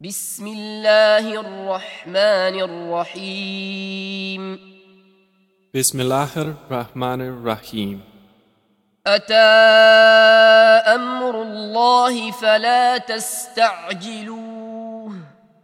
بسم الله الرحمن الرحيم Bismillahir Rahmanir Rahim. أتى أمر الله فلا تستعجلوه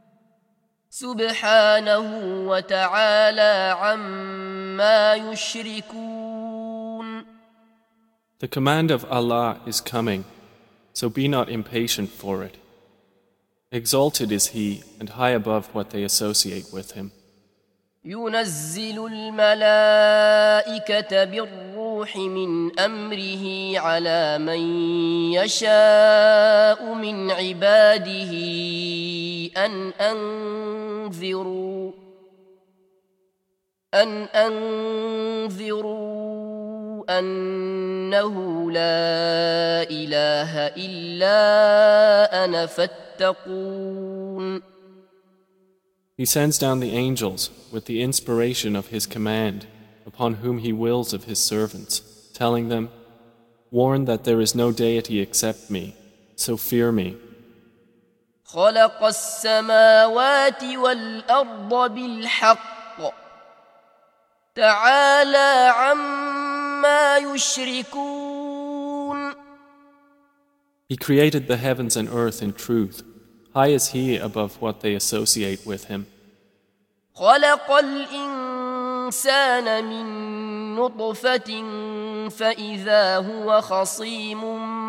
سبحانه وتعالى عما يشركون. The command of Allah is coming, so be not impatient for it. Exalted is He and high above what they associate with Him. ينزل الملائكة بالروح من أمره على من يشاء من عباده أن أنذروا أنه لا إله إلا أنا فاتقون. He sends down the angels with the inspiration of His command upon whom He wills of His servants, telling them, "Warn that there is no deity except me, so fear me." خلق السماوات والأرض بالحق تعالى عما يشركون. He created the heavens and earth in truth. High is He above what they associate with Him. خلق الإنسان من نطفة فإذا هو خصيم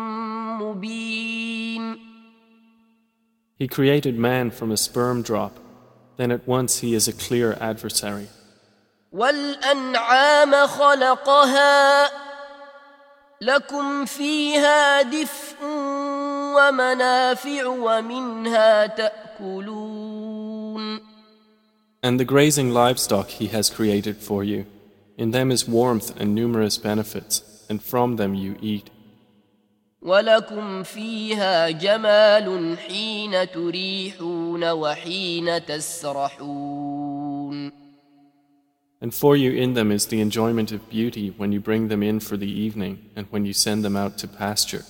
مبين. He created man from a sperm drop, then at once he is a clear adversary. والأنعام خلقها لكم فيها دفء ومنافع ومنها تأكلون. And the grazing livestock He has created for you. In them is warmth and numerous benefits, and from them you eat. ولكم فيها جمال حين تريحون وحين تسرحون. And for you in them is the enjoyment of beauty when you bring them in for the evening and when you send them out to pasture.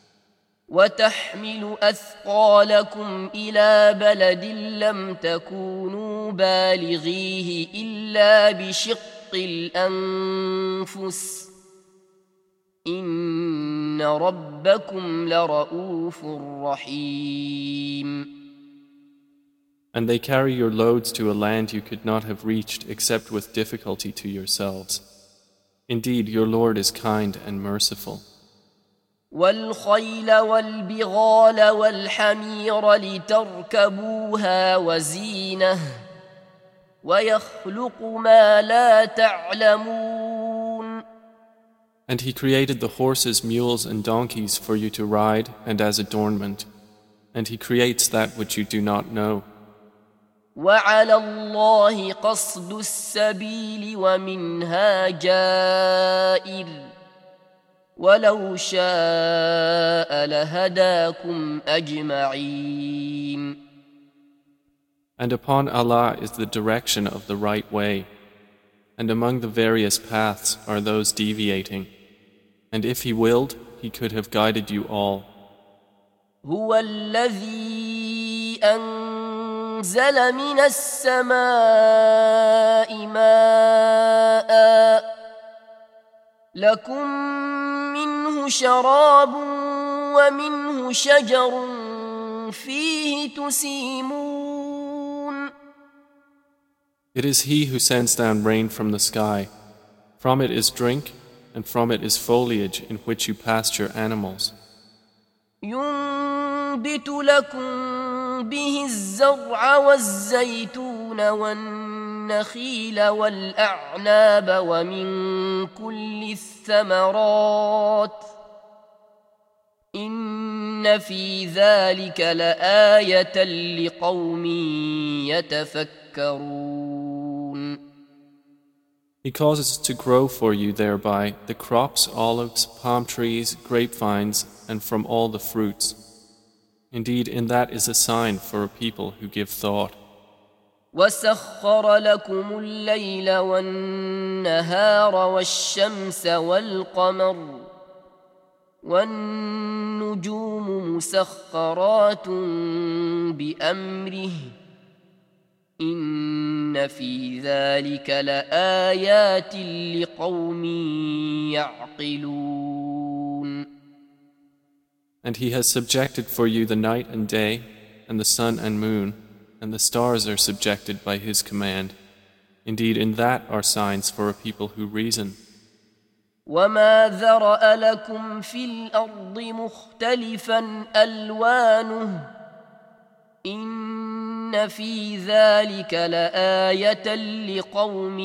وتحمل أثقالكم إلى بلد لم تكونوا بالغيه إلا بشق الأنفس إن ربكم لرؤوف رحيم. And they carry your loads to a land you could not have reached except with difficulty to yourselves. Indeed, your Lord is kind and merciful. والخيل والبغال والحمير لتركبوها وزينة ويخلق ما لا تعلمون. And He created the horses, mules, and donkeys for you to ride and as adornment. And He creates that which you do not know. وعلى الله قصد السبيل ومنها جائر ولو شاء لهداكم أجمعين. And upon Allah is the direction of the right way, and among the various paths are those deviating. And if He willed, He could have guided you all. هو الذي أنزل من السماء ماء لكم منه شراب ومنه شجر فيه تسيمون. It is He who sends down rain from the sky. From it is drink, and from it is foliage in which you pasture animals. ينبت لكم به الزرع والزيتون والنخيل والأعناب ومن كل الثمرات إن في ذلك لآية لقوم يتفكرون. He causes to grow for you thereby the crops, olives, palm trees, grapevines, and from all the fruits. Indeed, in that is a sign for a people who give thought. وسخر لكم الليل والنهار والشمس والقمر والنجوم مسخرات بأمره إن في ذلك لآيات لقوم يعقلون. And he has subjected for you the night and day, and the sun and moon, and the stars are subjected by his command. Indeed, in that are signs for a people who reason. وما ذرأ لكم في الأرض مختلفا ألوانه إن في ذلك لآية لقوم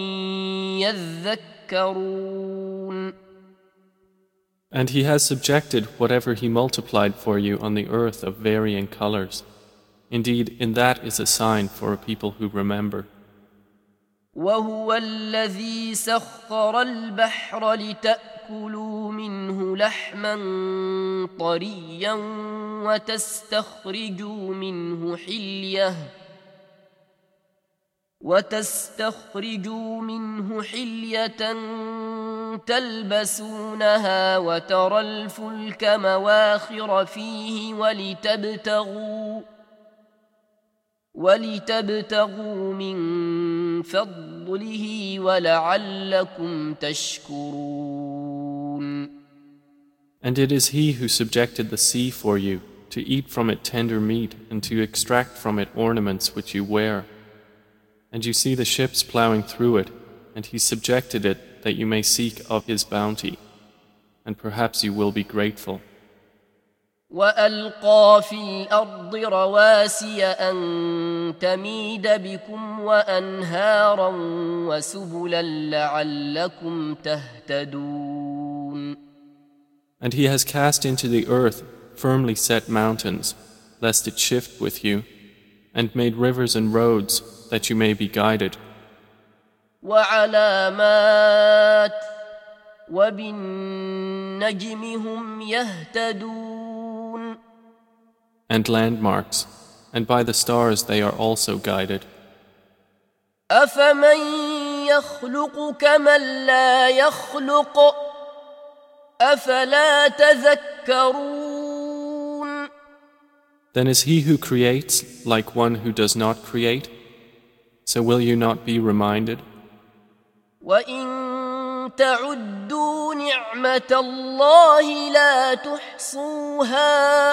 يذكرون. And he has subjected whatever he multiplied for you on the earth of varying colors. Indeed, in that is a sign for a people who remember. وهو الذي سخر البحر لتأكلوا منه لحما طريا وتستخرجوا منه حلية تلبسونها وترى الفلك مواخر فيه ولتبتغوا من فضله ولعلكم تشكرون. And it is he who subjected the sea for you, to eat from it tender meat and to extract from it ornaments which you wear. And you see the ships plowing through it, and he subjected it that you may seek of his bounty, and perhaps you will be grateful. وألقى في الأرض رواسي أن تميد بكم وأنهارا وسبلا لعلكم تهتدون. And he has cast into the earth firmly set mountains, lest it shift with you, and made rivers and roads that you may be guided. وعلامات وبالنجم هم يهتدون. And landmarks, and by the stars they are also guided. أفمن يخلق كمن لا يخلق أفلا تذكرون. Then is he who creates like one who does not create? So will you not be reminded? وإن تعدوا نعمة الله لا تحصوها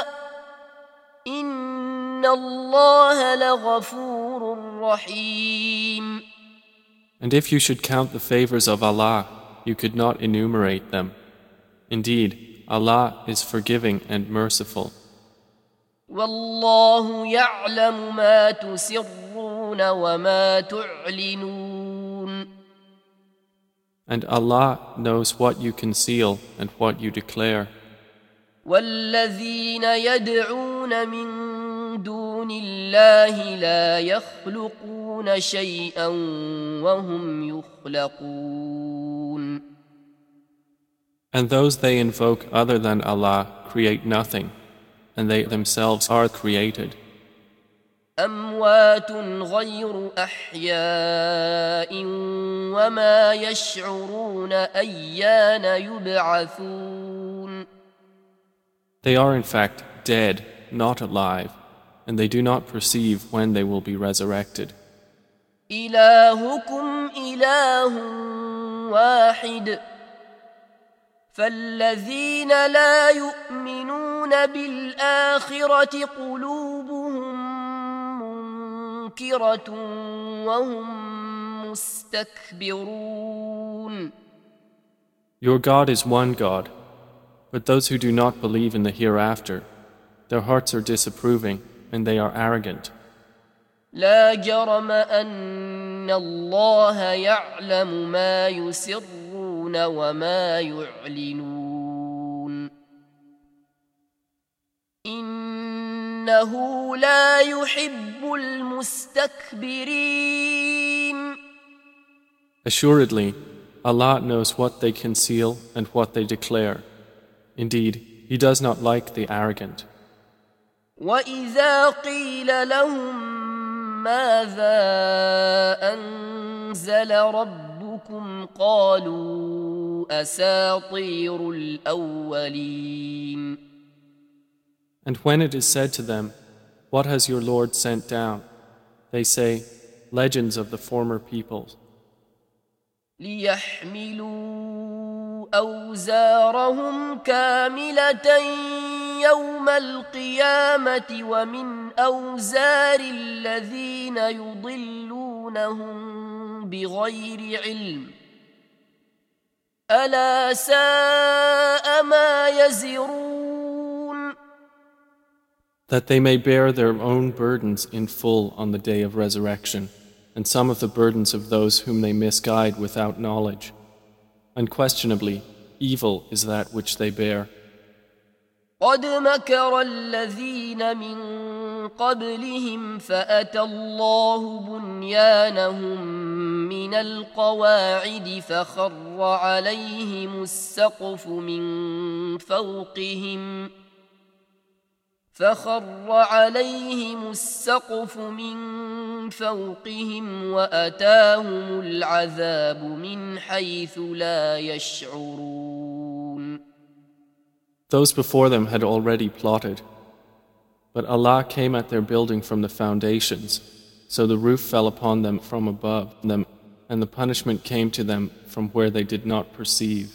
إن الله لغفور رحيم. And if you should count the favors of Allah, you could not enumerate them. Indeed, Allah is forgiving and merciful. والله يعلم ما تسرون وما تعلنون. And Allah knows what you conceal and what you declare. والذين يدعون من دون الله لا يخلقون شيئا وهم يخلقون. And those they invoke other than Allah create nothing, and they themselves are created. أموات غير أحياء وما يشعرون أيان يبعثون. They are in fact dead, not alive, and they do not perceive when they will be resurrected. إلهكم إله واحد فالذين لا يؤمنون بالآخرة قلوبهم منكرة وهم مستكبرون. Your God is one God, but those who do not believe in the hereafter, their hearts are disapproving and they are arrogant. لا جرم أن الله يعلم ما يسرون وما يعلنون إنه لا يحب المستكبرين. Assuredly, Allah knows what they conceal and what they declare. Indeed, He does not like the arrogant. وإذا قيل لهم ماذا أنزل ربكم ربكم قالوا أساطير الأولين. And when it is said to them, "What has your Lord sent down?" they say, "Legends of the former peoples." ليحملوا أوزارهم كاملة يوم القيامة ومن أوزار الذين يضلونهم بغير علم ألا ساء ما يزرون. That they may bear their own burdens in full on the day of resurrection, and some of the burdens of those whom they misguide without knowledge. Unquestionably, evil is that which they bear. قد مكر الذين من قبلهم فأتى الله بنيانهم من القواعد فخر عليهم السقف من فوقهم وأتاهم العذاب من حيث لا يشعرون. Those before them had already plotted, but Allah came at their building from the foundations, so the roof fell upon them from above them, and the punishment came to them from where they did not perceive.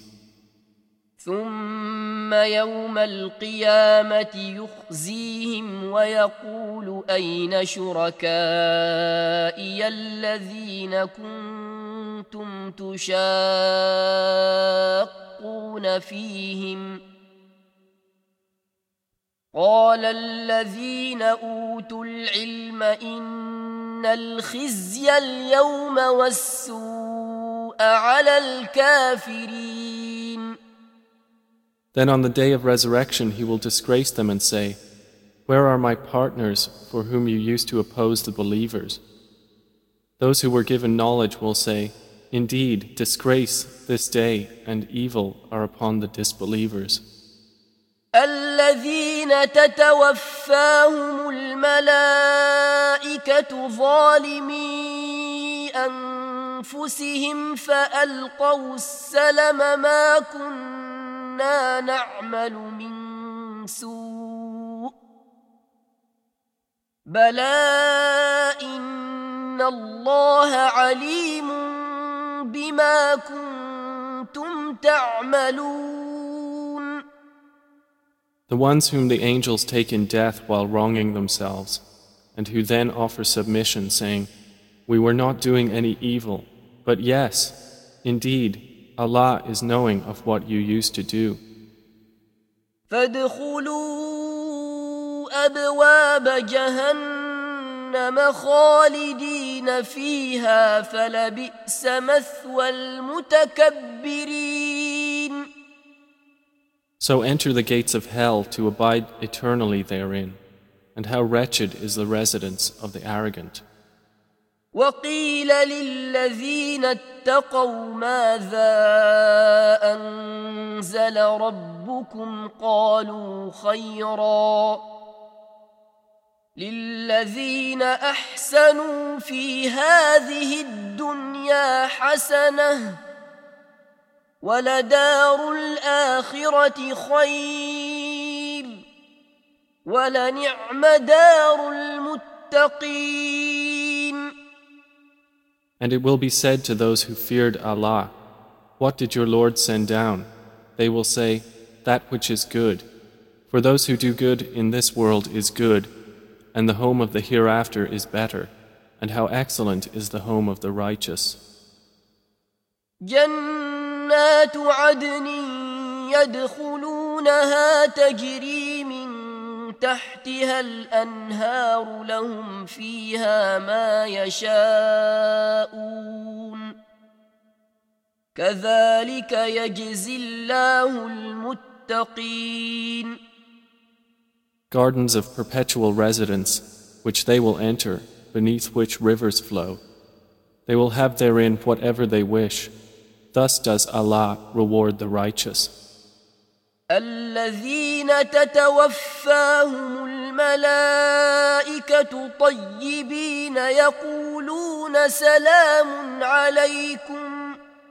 ثم يوم القيامة يخزيهم ويقول أين شركائي الذين كنتم تشاقون فيهم قال الذين أوتوا العلم إن الخزي اليوم والسوء على الكافرين. Then on the day of resurrection he will disgrace them and say, "Where are my partners for whom you used to oppose the believers?" Those who were given knowledge will say, "Indeed, disgrace this day and evil are upon the disbelievers." الذين تتوفاهم الملائكة ظالمي أنفسهم فألقوا السلم ما كنا نعمل من سوء بلى إن الله عليم بما كنتم تعملون. The ones whom the angels take in death while wronging themselves, and who then offer submission, saying, "We were not doing any evil, but yes, indeed, Allah is knowing of what you used to do." فادخلوا أبواب جهنم خالدين فيها فلبئس مثوى المتكبرين. So enter the gates of hell to abide eternally therein, and how wretched is the residence of the arrogant. وقيل للذين اتقوا ماذا أنزل ربكم قالوا خيرا للذين أحسنوا في هذه الدنيا حسنة ولدار الآخرة خير ولنعم دار المتقين. And it will be said to those who feared Allah, "What did your Lord send down?" They will say, "That which is good." For those who do good in this world is good, and the home of the hereafter is better, and how excellent is the home of the righteous. جنات عدن يدخلونها تجري من تحتها الأنهار لهم فيها ما يشاءون كذلك يجزي الله المتقين. Gardens of perpetual residence, which they will enter, beneath which rivers flow. They will have therein whatever they wish. Thus does Allah reward the righteous. الذين تتوفاهم الملائكة طيبين يقولون سلام عليكم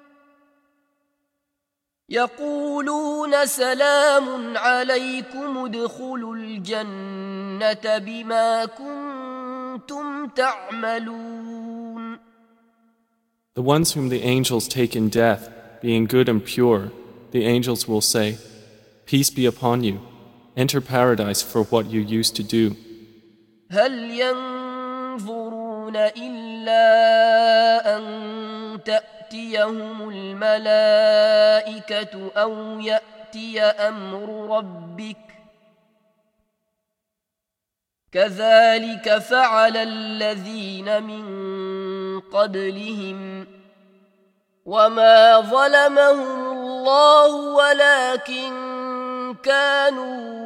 يقولون سلام عليكم ادخلوا الجنة بما كنتم تعملون. The ones whom the angels take in death, being good and pure, the angels will say, Peace be upon you. Enter paradise for what you used to do. هل ينظرون إلا أن تأتيهم الملائكة أو يأتي أمر ربك كذلك فعل الذين من قبلهم وما ظلمهم الله ولكن كانوا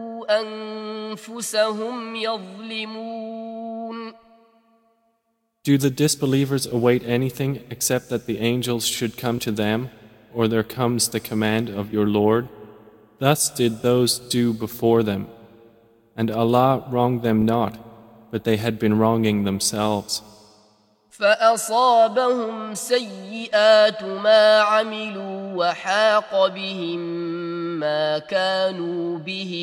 أنفسهم يظلمون. Do the disbelievers await anything except that the angels should come to them, or there comes the command of your Lord? Thus did those do before them. And Allah wronged them not, but they had been wronging themselves. فأصابهم سيئات ما عملوا وحاق بهم ما كانوا به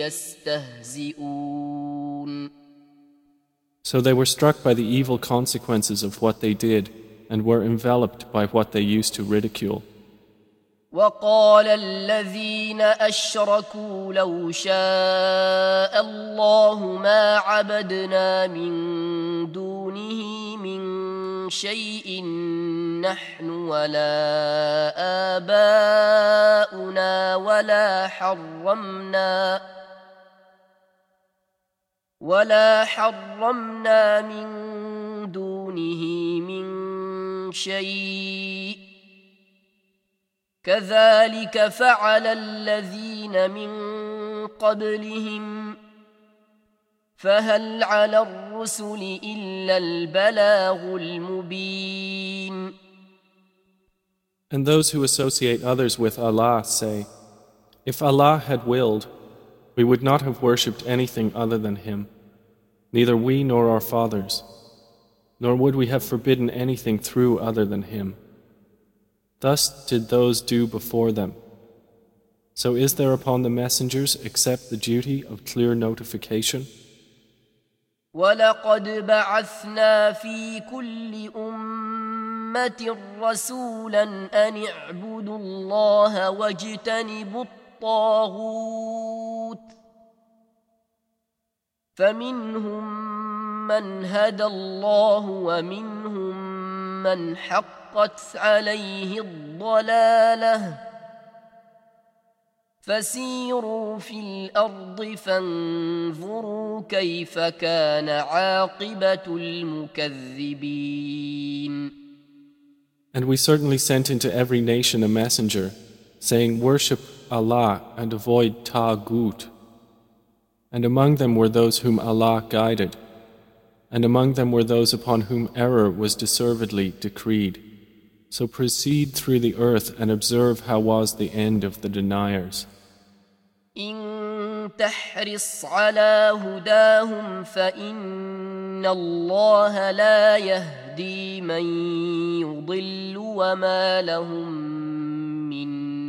يستهزئون. So they were struck by the evil consequences of what they did and were enveloped by what they used to ridicule. وقال الذين أشركوا لو شاء الله ما عبدنا من دونه من شيء نحن ولا آباؤنا ولا حرمنا من دونه من شيء كذلك فعل الذين من قبلهم فهل على الرسل إلا البلاغ المبين. And those who associate others with Allah say, If Allah had willed, we would not have worshipped anything other than Him, neither we nor our fathers, nor would we have forbidden anything through other than Him. Thus did those do before them. So is there upon the messengers except the duty of clear notification? وَلَقَدْ بَعَثْنَا فِي كُلِّ أُمَّةٍ رَسُولًا أَنِ اعْبُدُوا اللَّهَ وَاجْتَنِبُوا الطَّاغُوتَ فَمِنْهُمْ مَنْ هَدَى اللَّهُ وَمِنْهُمْ مَنْ حَقَّتْ عَلَيْهِ الضَّلَالَةُ فسيروا في الأرض فانظروا كيف كان عاقبة المكذبين. And we certainly sent into every nation a messenger, saying, Worship Allah and avoid Taghut. And among them were those whom Allah guided, and among them were those upon whom error was deservedly decreed. So proceed through the earth and observe how was the end of the deniers. إن تحرص على هداهم فإن الله لا يهدي من يضل وما لهم من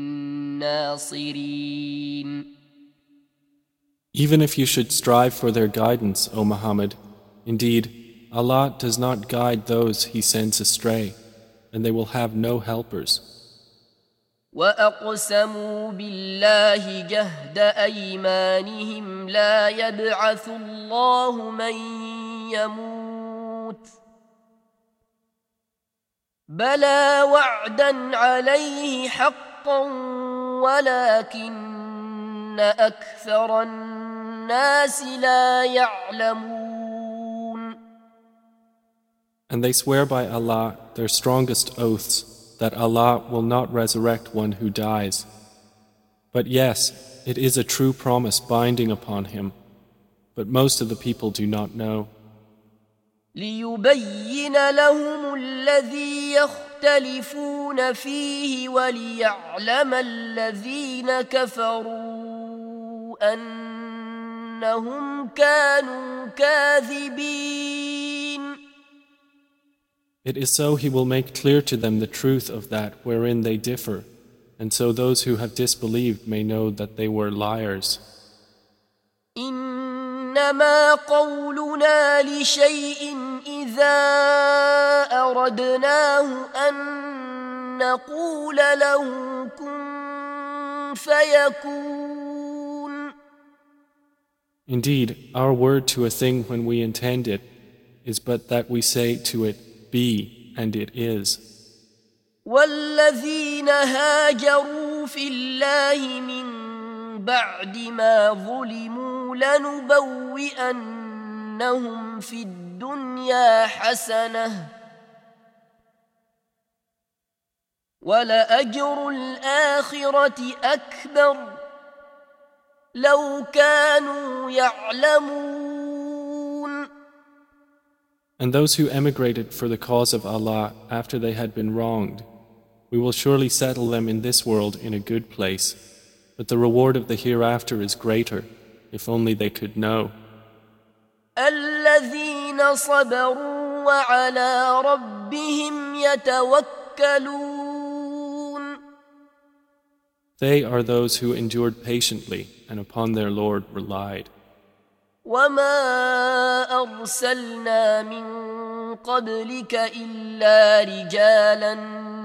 ناصرين. Even if you should strive for their guidance, O Muhammad, indeed, Allah does not guide those He sends astray, and they will have no helpers. وأقسموا بالله جهد أيمانهم لا يبعث الله من يموت بلى وعدا عليه حقا ولكن أكثر الناس لا يعلمون. And they swear by Allah their strongest oaths that Allah will not resurrect one who dies. But yes, it is a true promise binding upon him, but most of the people do not know. ليبين لهم الذي يختلفون فيه وليعلم الذين كفروا أنهم كانوا كاذبين. It is so He will make clear to them the truth of that wherein they differ, and so those who have disbelieved may know that they were liars. إنما قولنا لشيء إذا أردناه أن نقول له كن فيكون. Indeed, our word to a thing when we intend it is but that we say to it, be, and it is. والذين هاجروا في الله من بعد ما ظلموا لنبوئنهم في الدنيا حسنة ولأجر الآخرة أكبر لو كانوا يعلمون. And those who emigrated for the cause of Allah after they had been wronged, we will surely settle them in this world in a good place, but the reward of the hereafter is greater, if only they could know. الذين صبروا وعلى ربهم يتوكلون. They are those who endured patiently and upon their Lord relied. وما أرسلنا من قبلك إلا رجالا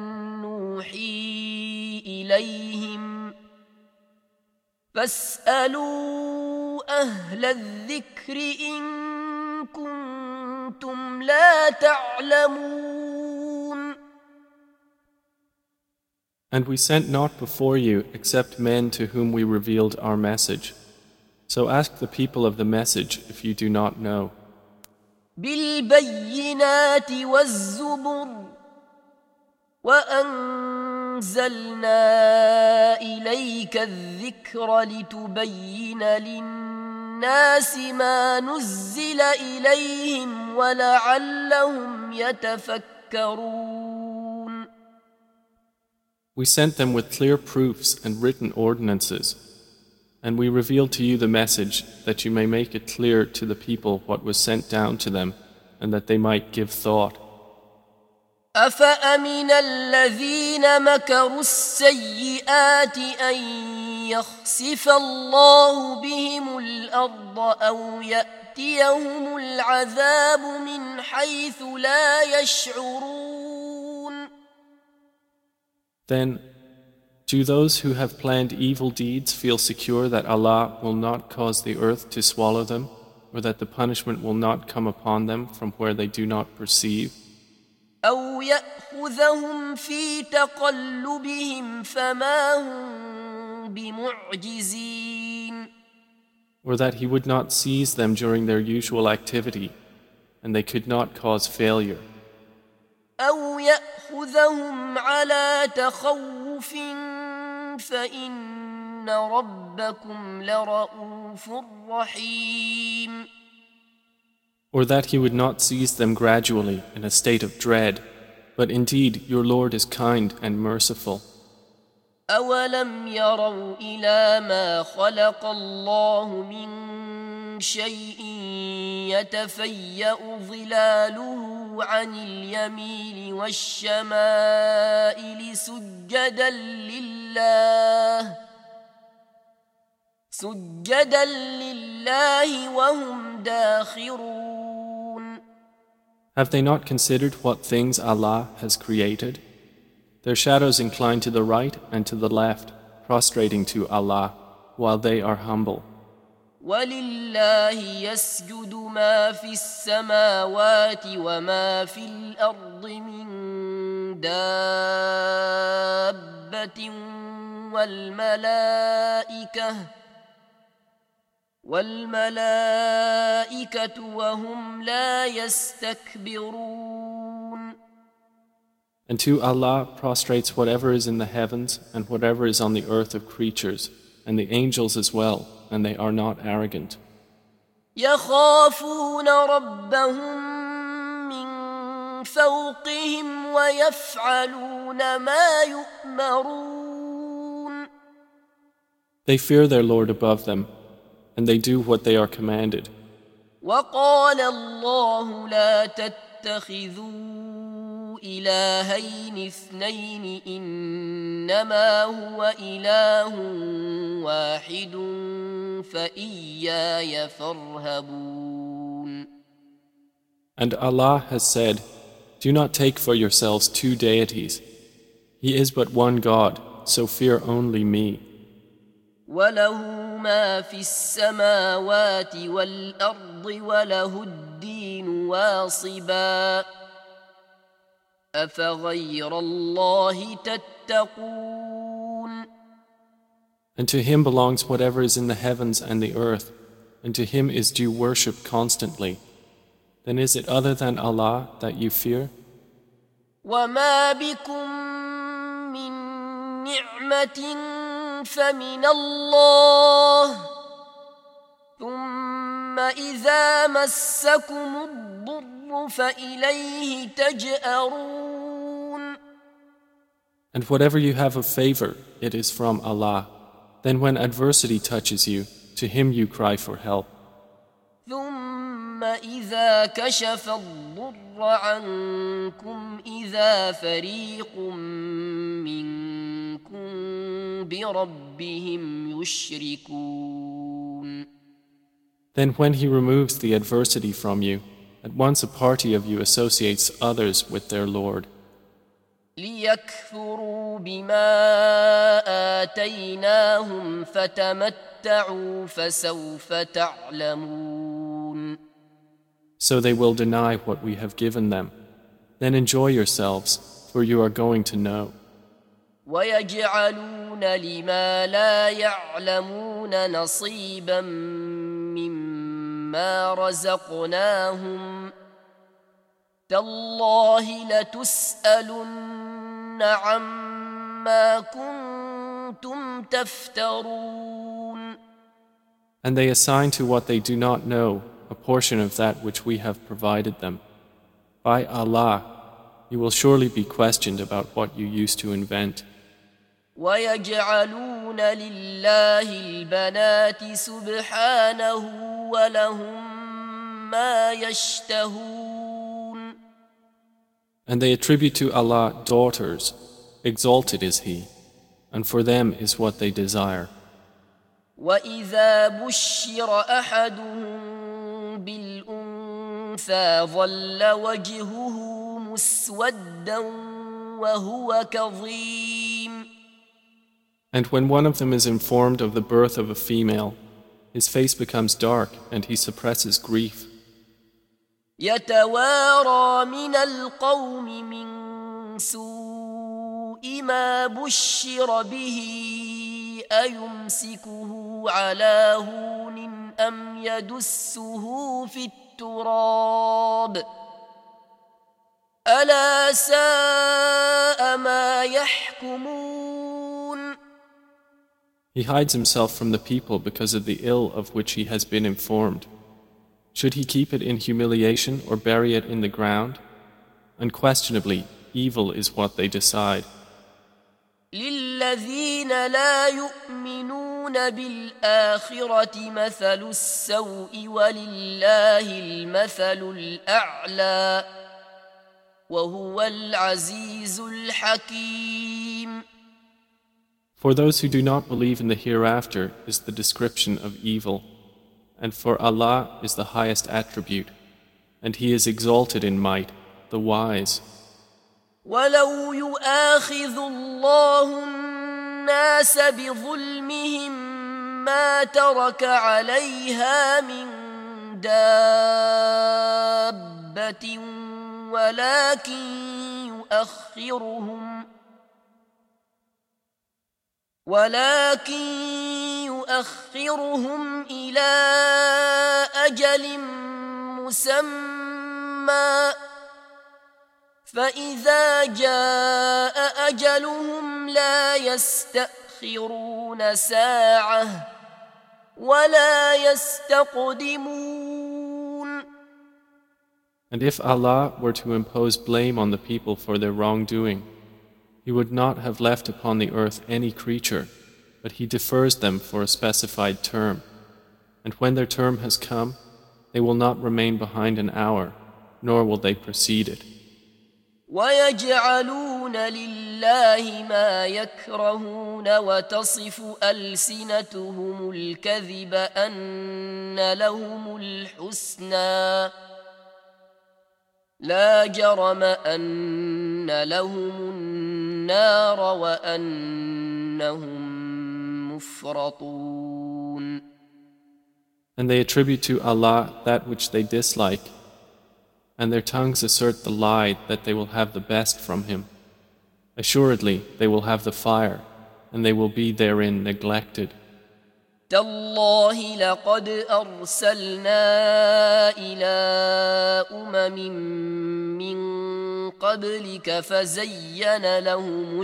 نوحي إليهم فاسألوا أهل الذكر إن كنتم لا تعلمون. And we sent not before you except men to whom we revealed our message. So ask the people of the message if you do not know. بالبينات والزبر وأنزلنا إليك الذكر لتبين للناس ما نزل إليهم ولعلهم يتفكرون. We sent them with clear proofs and written ordinances, and we revealed to you the message that you may make it clear to the people what was sent down to them, and that they might give thought. أفأمن الذين مكروا السيئات أن يخسف الله بهم الأرض أو يأتيهم العذاب من حيث لا يشعرون. Then, do those who have planned evil deeds feel secure that Allah will not cause the earth to swallow them, or that the punishment will not come upon them from where they do not perceive? أو يأخذهم في تقلبهم فما هم بمعجزين. Or that He would not seize them during their usual activity, and they could not cause failure. أو يأخذهم على تخوف فإن ربكم لرؤوف رحيم. Or that He would not seize them gradually in a state of dread, but indeed your Lord is kind and merciful. أولم يروا إلى ما خلق الله من شيء يتفيأ ظلاله عن اليمين والشمائل سجدا لله وهم داخرون. Have they not considered what things Allah has created? Their shadows incline to the right and to the left, prostrating to Allah, while they are humble. ولله يسجد ما في السماوات وما في الأرض من دابة والملائكة وهم لا يستكبرون. And to Allah prostrates whatever is in the heavens and whatever is on the earth of creatures, and the angels as well, and they are not arrogant. يخافون ربهم من فوقهم ويفعلون ما يؤمرون. They fear their Lord above them, and they do what they are commanded. وقال الله لا تتخذوا إلهين اثنين إنما هو إله واحد فإياي فارهبون. And Allah has said, do not take for yourselves two deities. He is but one God, so fear only me. وله ما في السماوات والأرض وله الدين واصبا أفغير الله تتقون. And to Him belongs whatever is in the heavens and the earth, and to Him is due worship constantly. Then is it other than Allah that you fear? وما بكم من نعمة فمن الله ثم إذا مسكم الضر فإليه تجأرون. And whatever you have of favor, it is from Allah. Then when adversity touches you, to Him you cry for help. ثم إذا كشف الضر عنكم إذا فريق منكم بربهم يشركون. Then when He removes the adversity from you, at once a party of you associates others with their Lord. ليكفروا بما آتيناهم فتمتعوا فسوف تعلمون. So they will deny what we have given them. Then enjoy yourselves, for you are going to know. ويجعلون لما لا يعلمون نصيبا مما رزقناهم تالله لتسألن عما كنتم تفترون. And they assign to what they do not know a portion of that which we have provided them. By Allah, you will surely be questioned about what you used to invent. ويجعلون لله البنات سبحانه ولهم ما يشتهون. And they attribute to Allah daughters, exalted is He, and for them is what they desire. وإذا بشر أحدهم بالأنثى ظل وجهه مسودا وهو كظيم. And when one of them is informed of the birth of a female, his face becomes dark and he suppresses grief. يتوارى من القوم من سوء ما بشر به أيمسكه على هون أم يدسه في التراب ألا ساء ما يحكمون. He hides himself from the people because of the ill of which he has been informed. Should he keep it in humiliation or bury it in the ground? Unquestionably, evil is what they decide. للذين لا يؤمنون بالآخرة مثل السوء ولله المثل الأعلى وهو العزيز الحكيم. For those who do not believe in the hereafter is the description of evil, and for Allah is the highest attribute, and He is exalted in might, the wise. ولو يؤاخذ الله الناس بظلمهم ما ترك عليها من دابة ولكن يؤخرهم إلى أجل مسمى فإذا جاء أجلهم لا يستأخرون ساعة ولا يستقدمون. And if Allah were to impose blame on the people for their wrongdoing, He would not have left upon the earth any creature, but He defers them for a specified term. And when their term has come, they will not remain behind an hour, nor will they precede it. ويجعلون لله ما يكرهون وتصف ألسنتهم الكذب أن لهم الحسنى لا جرم أن لهم النار وأنهم مفرطون. And they attribute to Allah that which they dislike, and their tongues assert the lie that they will have the best from Him. Assuredly, they will have the fire, and they will be therein neglected. تالله لقد أرسلنا إلى من قبلك فزين لهم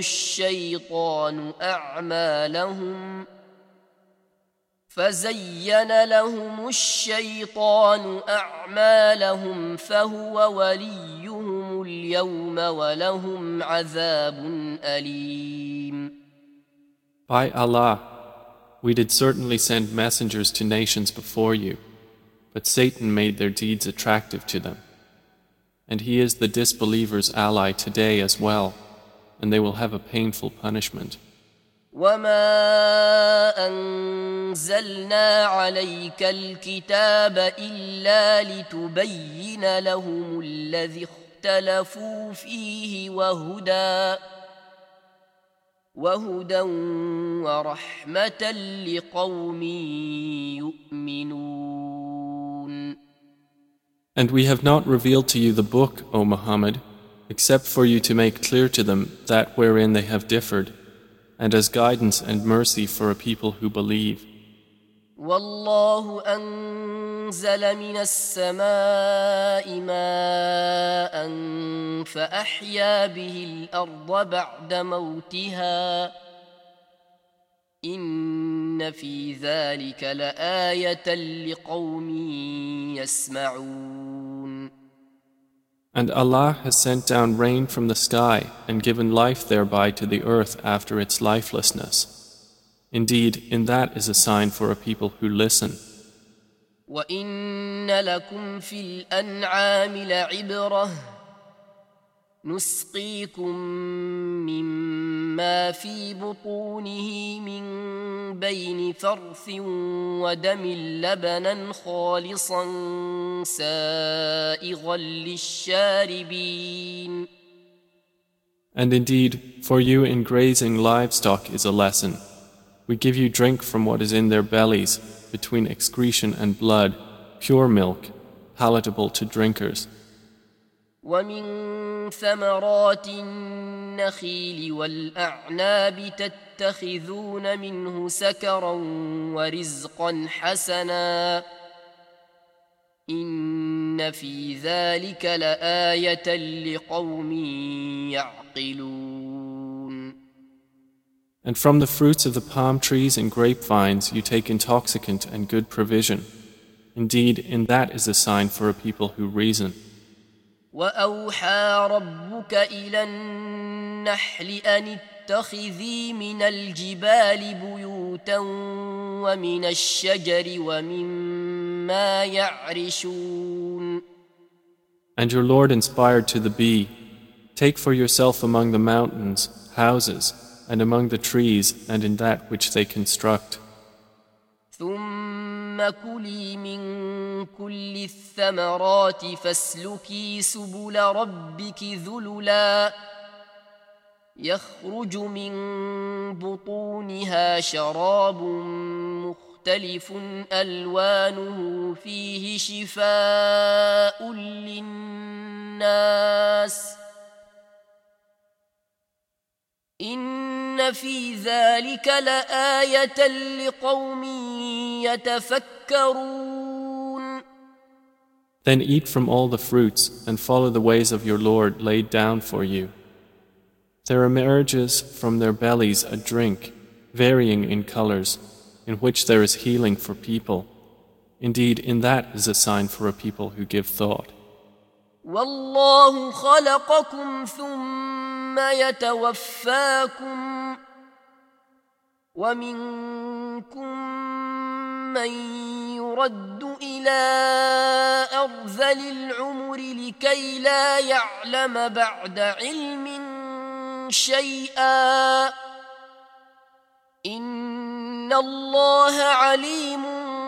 الشيطان أعمالهم فهو وليهم اليوم ولهم عذاب أليم. By Allah, we did certainly send messengers to nations before you, but Satan made their deeds attractive to them. And he is the disbelievers' ally today as well, and they will have a painful punishment. وما أنزلنا عليك الكتاب إلا لتبين لهم الذي اختلفوا فيه وهدى ورحمة لقوم يؤمنون. And we have not revealed to you the book, O Muhammad, except for you to make clear to them that wherein they have differed, and as guidance and mercy for a people who believe. والله أنزل من السماء ماء فأحيا به الأرض بعد موتها إن في ذلك لآية لقوم يسمعون. And Allah has sent down rain from the sky and given life thereby to the earth after its lifelessness. Indeed, in that is a sign for a people who listen. وَإِنَّ لَكُمْ فِي الْأَنْعَامِ لَعِبْرَةً نُسْقِيكُم مِّمَّا فِي بُطُونِهِ مِن بَيْنِ فَرْثٍ وَدَمٍ لَبَنًا خَالِصًا سَائِغًا لِلشَّارِبِينَ. And indeed, for you in grazing livestock is a lesson. We give you drink from what is in their bellies, between excretion and blood, pure milk, palatable to drinkers. وَمِن ثَمَرَاتِ النَّخِيلِ وَالْأَعْنَابِ تَتَّخِذُونَ مِنْهُ سَكَرًا وَرِزْقًا حَسَنًا إِنَّ فِي ذَلِكَ لَآيَةً لِقَوْمٍ يَعْقِلُونَ. And from the fruits of the palm trees and grapevines you take intoxicant and good provision. Indeed, in that is a sign for a people who reason. وَأَوْحَى رَبُّكَ إِلَى النَّحْلِ أَنِ اتَّخِذِي مِنَ الْجِبَالِ بُيُوتًا وَمِنَ الشَّجَرِ وَمِمَّا يَعْرِشُونَ. And your Lord inspired to the bee, take for yourself among the mountains houses, and among the trees and in that which they construct. ثم كلي من كل الثمرات فاسلكي سبل ربك ذللا يخرج من بطونها شراب مختلف ألوانه فيه شفاء للناس إن في ذلك لآية لقوم يتفكرون. Then eat from all the fruits and follow the ways of your Lord laid down for you. There emerges from their bellies a drink, varying in colors, in which there is healing for people. Indeed, in that is a sign for a people who give thought. والله خلقكم ثم يتوفاكم ومنكم من يرد إلى أرذل العمر لكي لا يعلم بعد علم شيئا إن الله عليم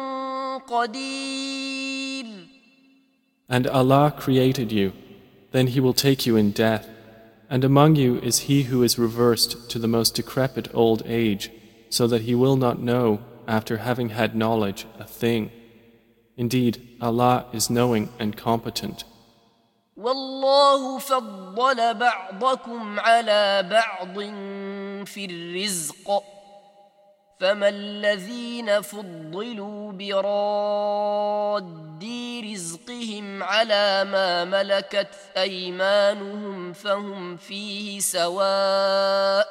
قدير. And Allah created you, then He will take you in death, and among you is he who is reversed to the most decrepit old age, so that he will not know, after having had knowledge, a thing. Indeed, Allah is knowing and competent. والله فضل بعضكم على بعض في الرزق فما الذين فضلوا براد رزقهم على ما ملكت أيمانهم فهم فيه سواء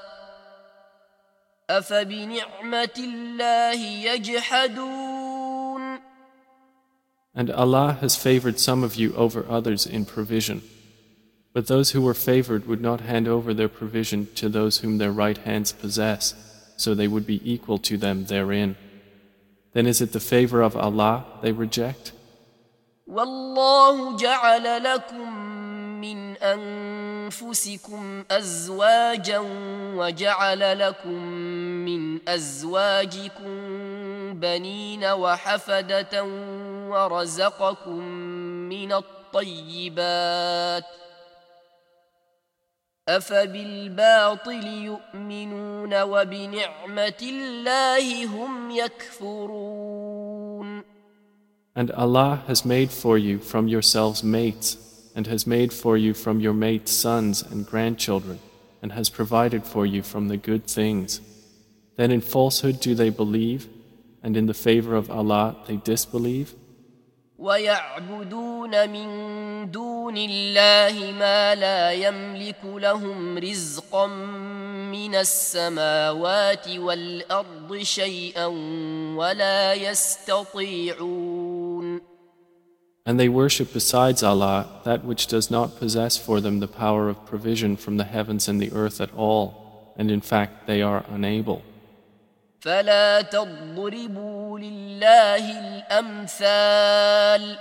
أفبنعمة الله يجحدون. And Allah has favored some of you over others in provision. But those who were favored would not hand over their provision to those whom their right hands possess, so they would be equal to them therein. Then is it the favor of Allah they reject? والله جعل لكم من أنفسكم أزواجا وجعل لكم من أزواجكم بنين وحفدة ورزقكم من الطيبات أفبالباطل يؤمنون وبنعمة الله هم يكفرون. And Allah has made for you from yourselves mates, and has made for you from your mates sons and grandchildren, and has provided for you from the good things. Then in falsehood do they believe, and in the favor of Allah they disbelieve? ويعبدون من دون الله ما لا يملك لهم رزقا من السماوات والأرض شيئا ولا يستطيعون. And they worship besides Allah that which does not possess for them the power of provision from the heavens and the earth at all, and in fact they are unable. فلا تضربوا لله الأمثال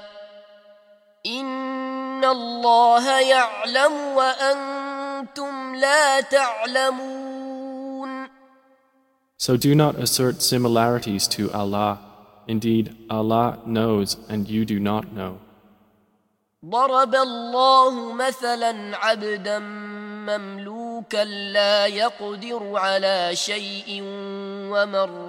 إن الله يعلم وأنتم لا تعلمون. So do not assert similarities to Allah. Indeed, Allah knows and you do not know. ضرب الله مثلا عبدا مملوكا لا يقدر على شيء ومن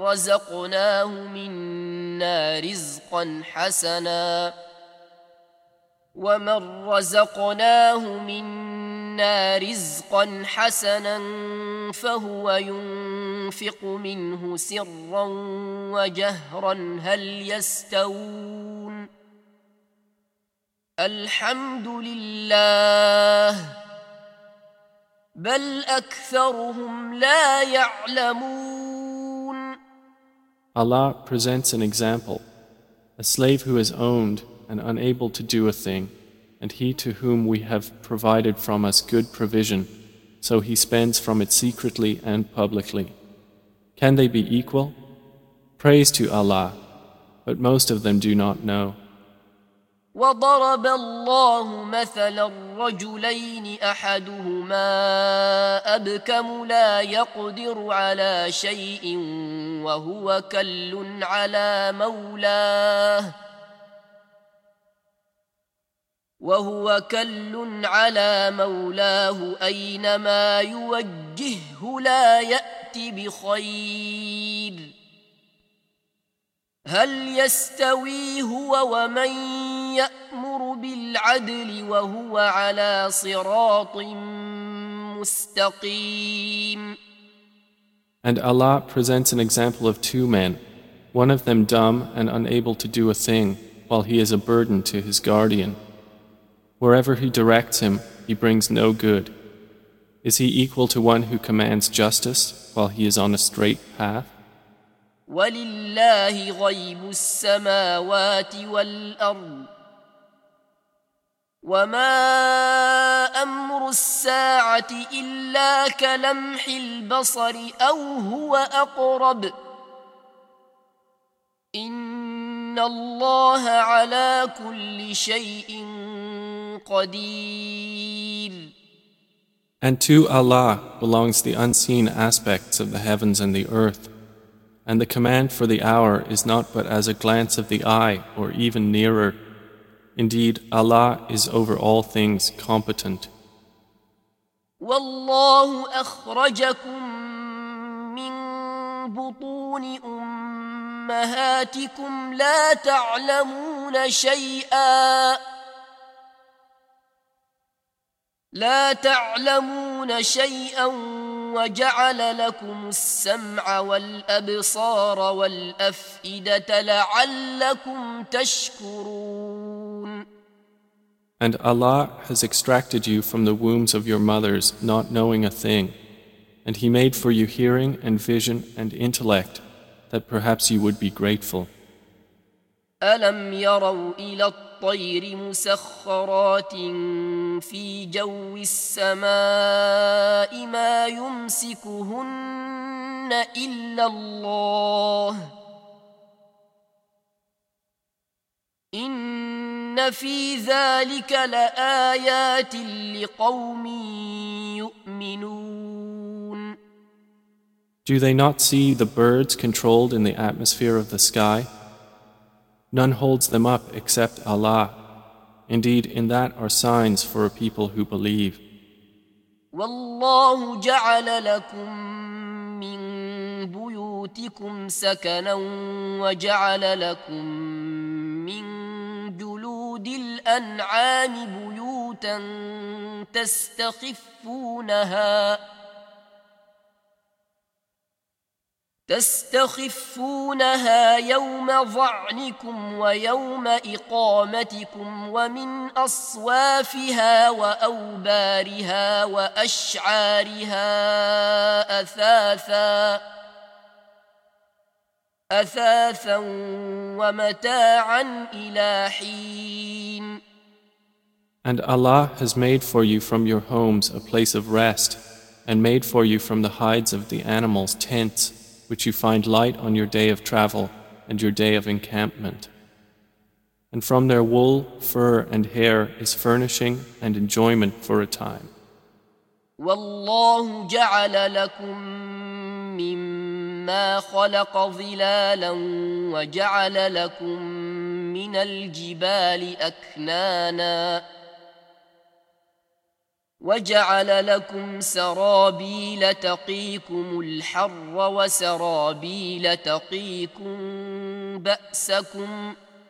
رزقناه منا رزقا حسنا فهو ينفق منه سرا وجهرا هل يستوون الحمد لله بل أكثرهم لا يعلمون. Allah presents an example, a slave who is owned and unable to do a thing, and he to whom we have provided from us good provision, so he spends from it secretly and publicly. Can they be equal? Praise to Allah, but most of them do not know. وضرب الله مثلا رجلين أحدهما أبكم لا يقدر على شيء وهو كل على مولاه أينما يوجهه لا يأتي بخير هل يستوي هو ومن يأمر بالعدل وهو على صراط مستقيم. And Allah presents an example of two men, one of them dumb and unable to do a thing, while he is a burden to his guardian. Wherever he directs him, he brings no good. Is he equal to one who commands justice while he is on a straight path? ولله غيب السماوات والأرض وما أمر الساعة إلا كلمح البصر أو هو أقرب إن إن الله على كل شيء قدير. And to Allah belongs the unseen aspects of the heavens and the earth, and the command for the hour is not but as a glance of the eye or even nearer. Indeed, Allah is over all things competent. والله أخرجكم من بطون أمهاتكم لا تعلمون شيئا وجعل لكم السمع والأبصار والأفئدة لعلكم تشكرون. And Allah has extracted you from the wombs of your mothers not knowing a thing, and He made for you hearing and vision and intellect that perhaps you would be grateful. ألم يروا إلى الطير مسخرات في جو السماء ما يمسكهن إلا الله إن في ذلك لآيات لقوم يؤمنون. Do they not see the birds controlled in the atmosphere of the sky? None holds them up except Allah. Indeed, in that are signs for a people who believe. والله جعل لكم من بيوتكم سكنا وجعل لكم من جلود الأنعام بيوتا تستخفونها يوم ظعنكم ويوم إقامتكم ومن أصوافها وأوبارها وأشعارها أثاثا ومتاعا إلى حين. And Allah has made for you from your homes a place of rest, and made for you from the hides of the animals tents, which you find light on your day of travel and your day of encampment. And from their wool, fur, and hair is furnishing and enjoyment for a time. والله جعل لكم مما خلق ظلالا وجعل لكم من الجبال أكنانا وجعل لكم سرابيل تقيكم الحر وسرابيل تقيكم بأسكم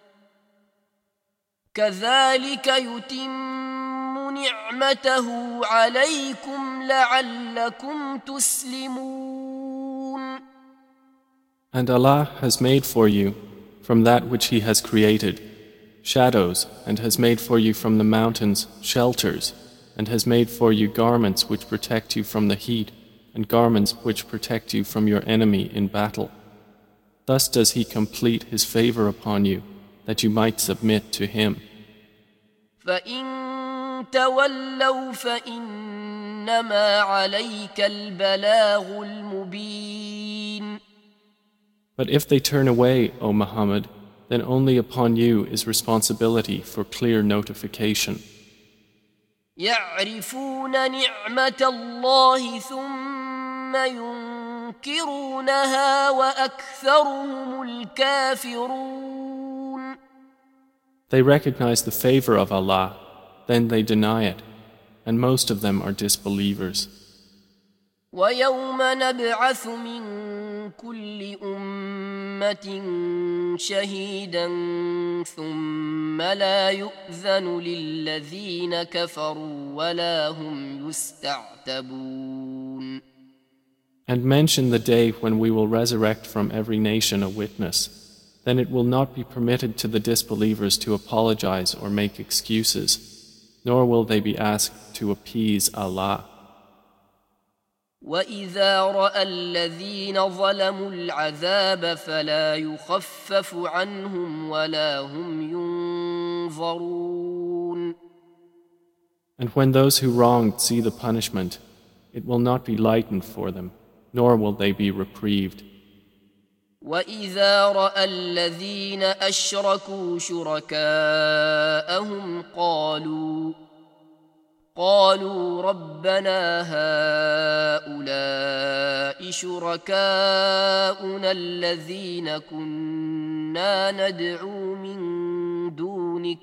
كذلك يتم نعمته عليكم لعلكم تسلمون. And Allah has made for you from that which He has created shadows, and has made for you from the mountains shelters, and has made for you garments which protect you from the heat, and garments which protect you from your enemy in battle. Thus does He complete His favor upon you, that you might submit to Him. فَإِن تَوَلَّوْا فَإِنَّمَا عَلَيْكَ الْبَلَاغُ الْمُبِينُ. But if they turn away, O Muhammad, then only upon you is responsibility for clear notification. يعرفون نعمة الله ثم ينكرونها وأكثرهم الكافرون. They recognize the favor of Allah, then they deny it, and most of them are disbelievers. ويوم نبعث من كل أمة شهيدا ثم لا يؤذن للذين كفروا ولا هم يستعتبون. And mention the day when we will resurrect from every nation a witness. Then it will not be permitted to the disbelievers to apologize or make excuses, nor will they be asked to appease Allah. وَإِذَا رَأَى الَّذِينَ ظَلَمُوا الْعَذَابَ فَلَا يُخَفَّفُ عَنْهُمْ وَلَا هُمْ يُنظَرُونَ. And when those who wronged see the punishment, it will not be lightened for them, nor will they be reprieved. وإذا رأى الذين أشركوا شركاءهم قالوا ربنا هؤلاء شركاؤنا الذين كنا ندعو من دونك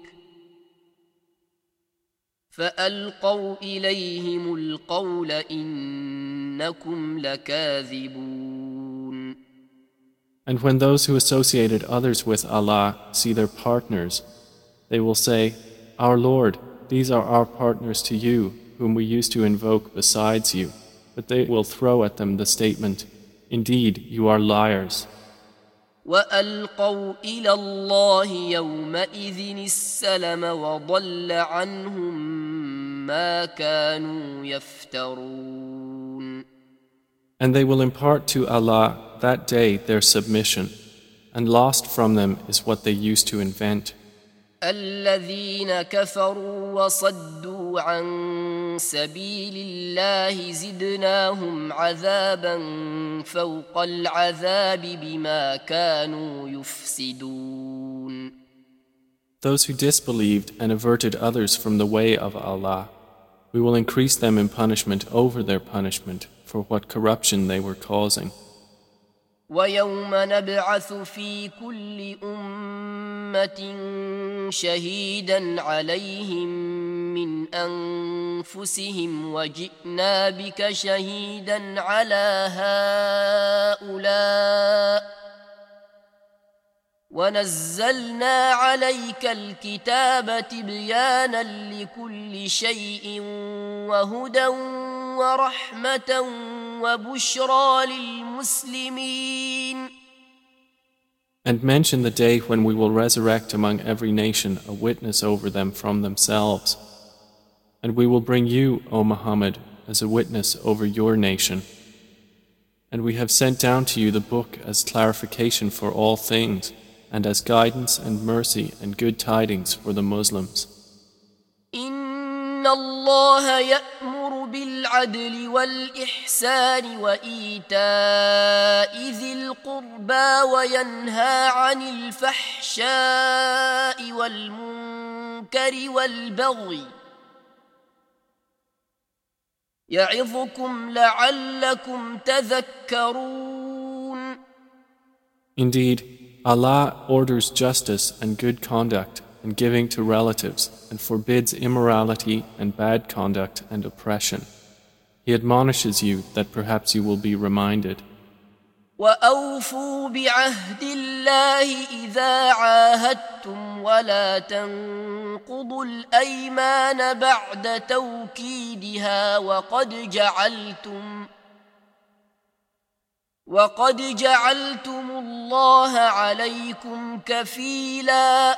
فألقوا إليهم القول إنكم لكاذبون. And when those who associated others with Allah see their partners, they will say, Our Lord, these are our partners to you, whom we used to invoke besides you. But they will throw at them the statement, Indeed, you are liars. وألقوا إلى الله يومئذ السلم وضل عنهم ما كانوا يفترون. And they will impart to Allah that day their submission, and lost from them is what they used to invent. الذين كفروا وصدوا عن سبيل الله زدناهم عذابا فوق العذاب بما كانوا يفسدون. Those who disbelieved and averted others from the way of Allah, we will increase them in punishment over their punishment for what corruption they were causing. ويوم نبعث في كل أمة شهيدا عليهم من أنفسهم وجئنا بك شهيدا على هؤلاء ونزلنا عليك الكتاب تبيانا لكل شيء وهدى ورحمة وبشرى للمسلمين. And mention the day when we will resurrect among every nation a witness over them from themselves. And we will bring you, O Muhammad, as a witness over your nation. And we have sent down to you the book as clarification for all things, and as guidance and mercy and good tidings for the Muslims. إن الله يأمر بالعدل والإحسان وإيتاء ذي القربى وينهى عن الفحشاء والمنكر والبغي يعظكم لعلكم تذكرون. Indeed, Allah orders justice and good conduct and giving to relatives, and forbids immorality and bad conduct and oppression. He admonishes you that perhaps you will be reminded. وأوفوا بعهد الله إذا عاهدتم ولا تنقضوا الأيمان بعد توكيدها وقد جعلتم الله عليكم كفيلا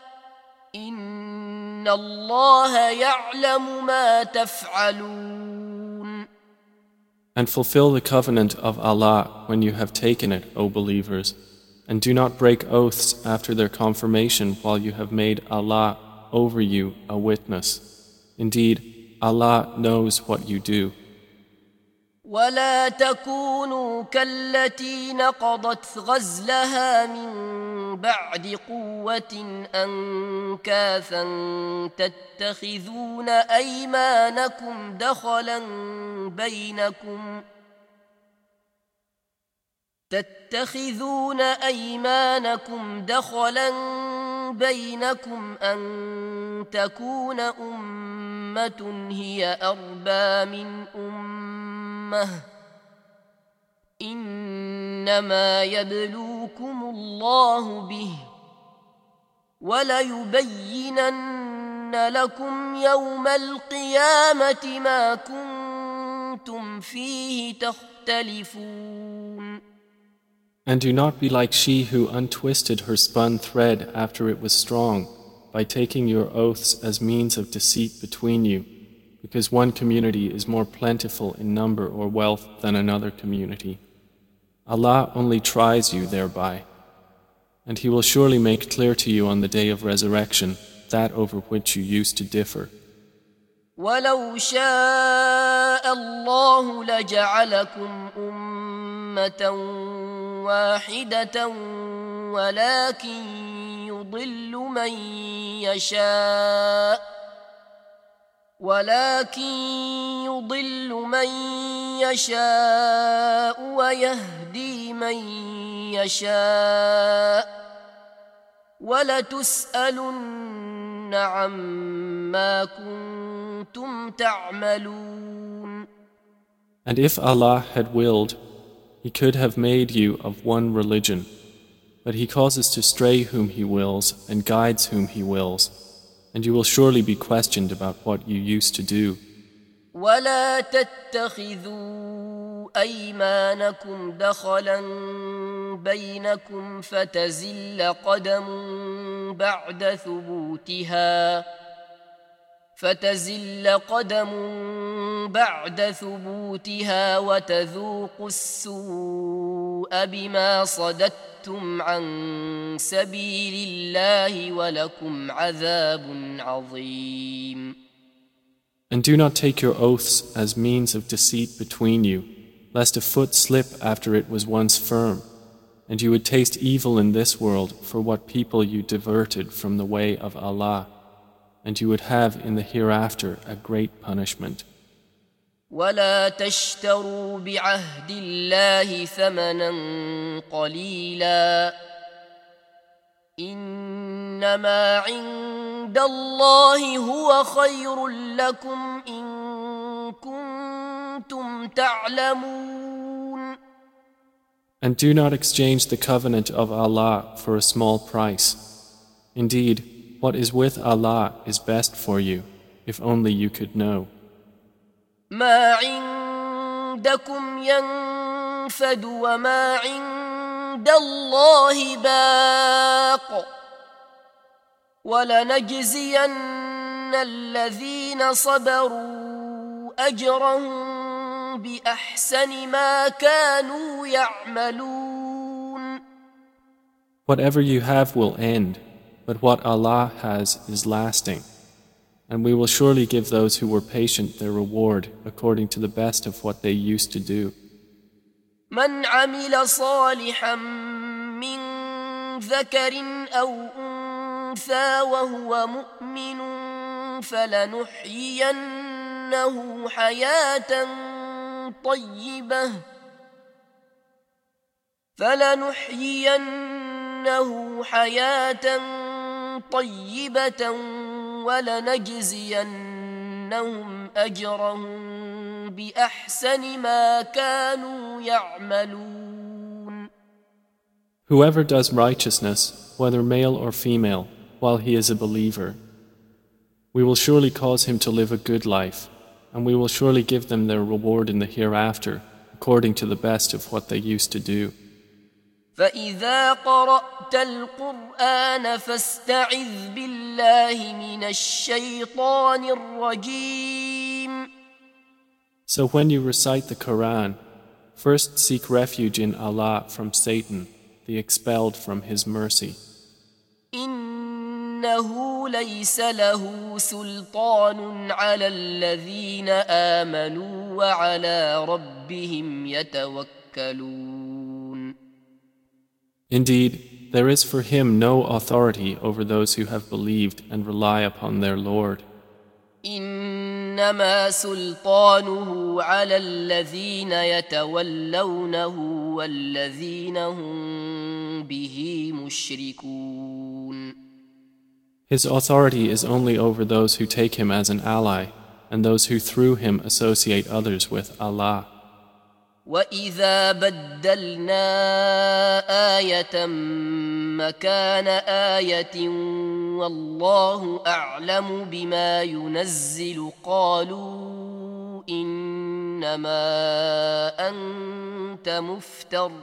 إن الله يعلم ما تفعلون. And fulfill the covenant of Allah when you have taken it, O believers, and do not break oaths after their confirmation while you have made Allah over you a witness. Indeed, Allah knows what you do. ولا تكونوا كالتي نقضت غزلها من بعد قوة أنكاثا تتخذون أيمانكم دخلا بينكم أن تكون أمة هي أربى من أمة إنما يبلوكم الله به وليبينن لكم يوم القيامة ما كنتم فيه تختلفون. And do not be like she who untwisted her spun thread after it was strong, by taking your oaths as means of deceit between you, because one community is more plentiful in number or wealth than another community. Allah only tries you thereby, and He will surely make clear to you on the day of resurrection that over which you used to differ. وَلَوْ شَاءَ اللَّهُ لَجَعَلَكُمْ أُمَّةً واحدة ولكن يضل من يشاء ويهدي من يشاء ولتسألن عما كنتم تعملون. And if Allah had willed, He could have made you of one religion, but He causes to stray whom He wills and guides whom He wills, and you will surely be questioned about what you used to do. ولا تتخذوا أيمانكم دخلا بينكم فتزل قدم بعد ثبوتها وتذوقوا السوء بما صددتم عن سبيل الله ولكم عذاب عظيم. And do not take your oaths as means of deceit between you, lest a foot slip after it was once firm, and you would taste evil in this world for what people you diverted from the way of Allah, and you would have in the hereafter a great punishment. ولا تشتروا بعهد الله ثمنا قليلا إنما عند الله هو خير لكم إن كنتم تعلمون. And do not exchange the covenant of Allah for a small price. Indeed, what is with Allah is best for you, if only you could know. ما عندكم ينفد وما عند الله باق ولنجزين الذين صبروا أجرهم بأحسن ما كانوا يعملون. Whatever you have will end, but what Allah has is lasting. And we will surely give those who were patient their reward according to the best of what they used to do. من عمل صالحا من ذكر أو أنثى وهو مؤمن فلنحيينه حياة طيبة ولنجزينهم أجرهم بأحسن ما كانوا يعملون. Whoever does righteousness, whether male or female, while he is a believer, we will surely cause him to live a good life, and we will surely give them their reward in the hereafter, according to the best of what they used to do. فإذا قرأت القرآن فاستعذ بالله من الشيطان الرجيم. So when you recite the Quran, first seek refuge in Allah from Satan, the expelled from His mercy. إنه ليس له سلطان على الذين آمنوا وعلى ربهم يتوكلون. Indeed, there is for him no authority over those who have believed and rely upon their Lord. إنما سلطانه على الذين يتولونه والذين هم به مشركون. His authority is only over those who take him as an ally and those who through him associate others with Allah. وَإِذَا بَدَّلْنَا آيَةً مَكَانَ آيَةٍ وَاللَّهُ أَعْلَمُ بِمَا يُنَزِّلُ قَالُوا إِنَّمَا أَنْتَ مُفْتَرٍ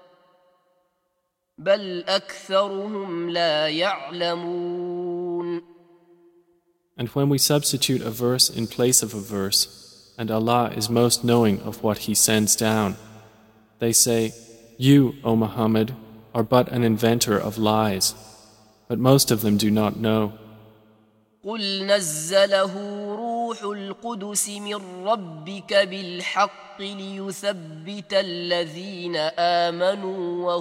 بَلْ أَكْثَرُهُمْ لَا يَعْلَمُونَ. And when we substitute a verse in place of a verse, and Allah is most knowing of what He sends down, they say, "You, O Muhammad, are but an inventor of lies," but most of them do not know. قُلْ نَزَّلَهُ الروح القدس من ربك بالحق ليثبت الذين آمنوا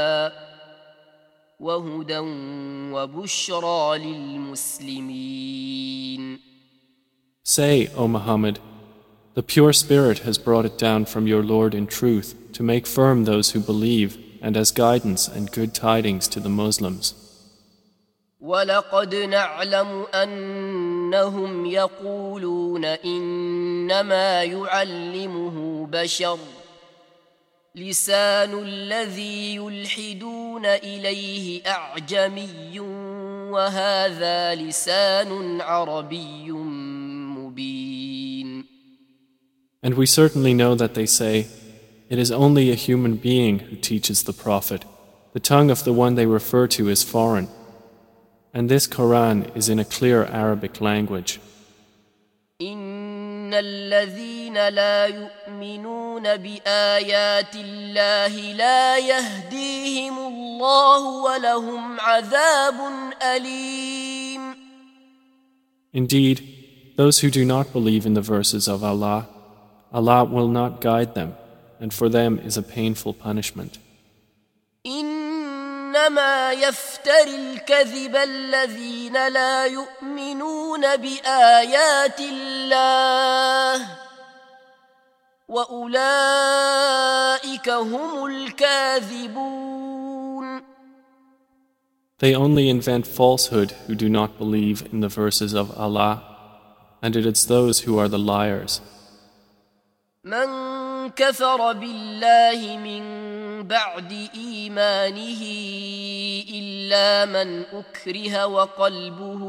وهدى وبشرى للمسلمين. Say, O Muhammad, the pure Spirit has brought it down from your Lord in truth to make firm those who believe and as guidance and good tidings to the Muslims. وَلَقَدْ نَعْلَمُ أَنَّهُمْ يَقُولُونَ إِنَّمَا يُعَلِّمُهُ بَشَرٌ لِسَانُ الَّذِي يُلْحِدُونَ إِلَيْهِ أَعْجَمِيٌّ وَهَذَا لِسَانٌ عَرَبِيٌّ مُبِينٌ. And we certainly know that they say, it is only a human being who teaches the Prophet. The tongue of the one they refer to is foreign. And this Quran is in a clear Arabic language. إن الذين لا يؤمنون بآيات الله لا يهديهم الله ولهم عذاب أليم. Indeed, those who do not believe in the verses of Allah, Allah will not guide them, and for them is a painful punishment. إنما يفتري الكذب الذين لا يؤمنون بآيات الله وأولئك هم الكاذبون. They only invent falsehood who do not believe in the verses of Allah, and it is those who are the liars. من كفر بالله من بعد إيمانه إلا من أكره وقلبه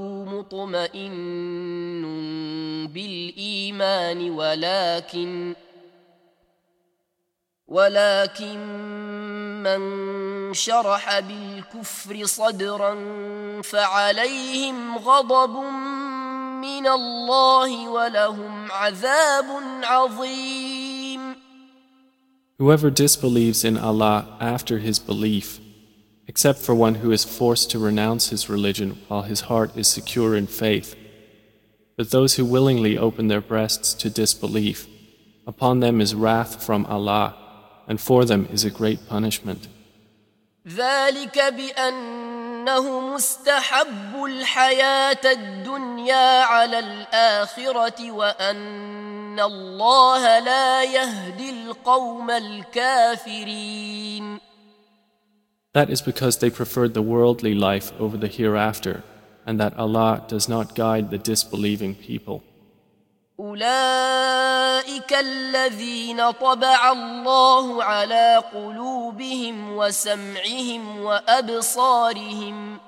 مطمئن بالإيمان ولكن من شرح بالكفر صدرا فعليهم غضب من الله ولهم عذاب عظيم. Whoever disbelieves in Allah after his belief, except for one who is forced to renounce his religion while his heart is secure in faith, but those who willingly open their breasts to disbelief, upon them is wrath from Allah, and for them is a great punishment. ذلك بأنهم استحبوا الحياة الدنيا على الآخرة وأن الله لا يهدي القوم الكافرين. That is because they preferred the worldly life over the hereafter, and that Allah does not guide the disbelieving people. أولئك الذين طبع الله على قلوبهم وسمعهم وأبصارهم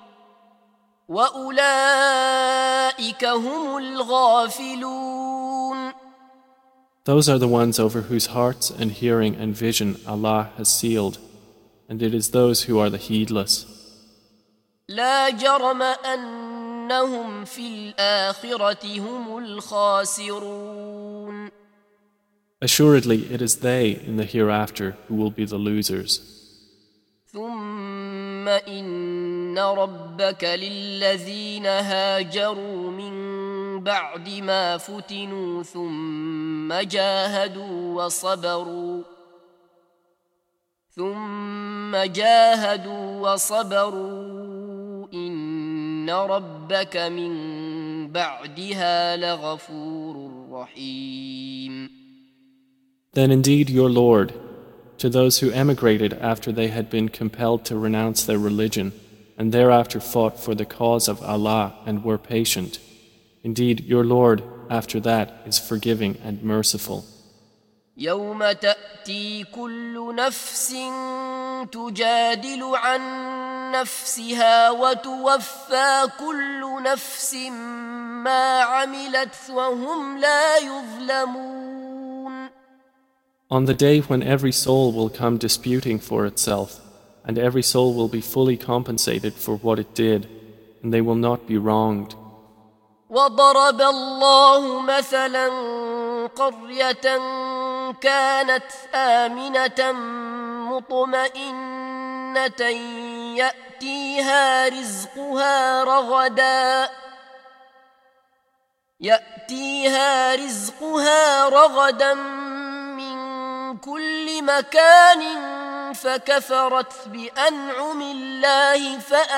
وأولئك هم الغافلون. Those are the ones over whose hearts and hearing and vision Allah has sealed, and it is those who are the heedless. لا جرم أنهم في الآخرة هم الخاسرون. Assuredly, it is they in the hereafter who will be the losers. ثم إن ربك للذين هاجروا من بعد ما فتنوا ثم جاهدوا وصبروا إن ربك من بعدها لغفور رحيم. Then indeed your Lord, to those who emigrated after they had been compelled to renounce their religion, and thereafter fought for the cause of Allah and were patient, indeed your Lord after that is forgiving and merciful. يوم تأتي كل نفس تجادل عن نفسها وتوفى كل نفس ما عملت وهم لا يظلمون. On the day when every soul will come disputing for itself, and every soul will be fully compensated for what it did, and they will not be wronged. وضرب الله مثلا قرية كانت آمنة مطمئنة يأتيها رزقها رغدا يأتيها رزقها رغدا من كل مكان فكفرت بأنعم الله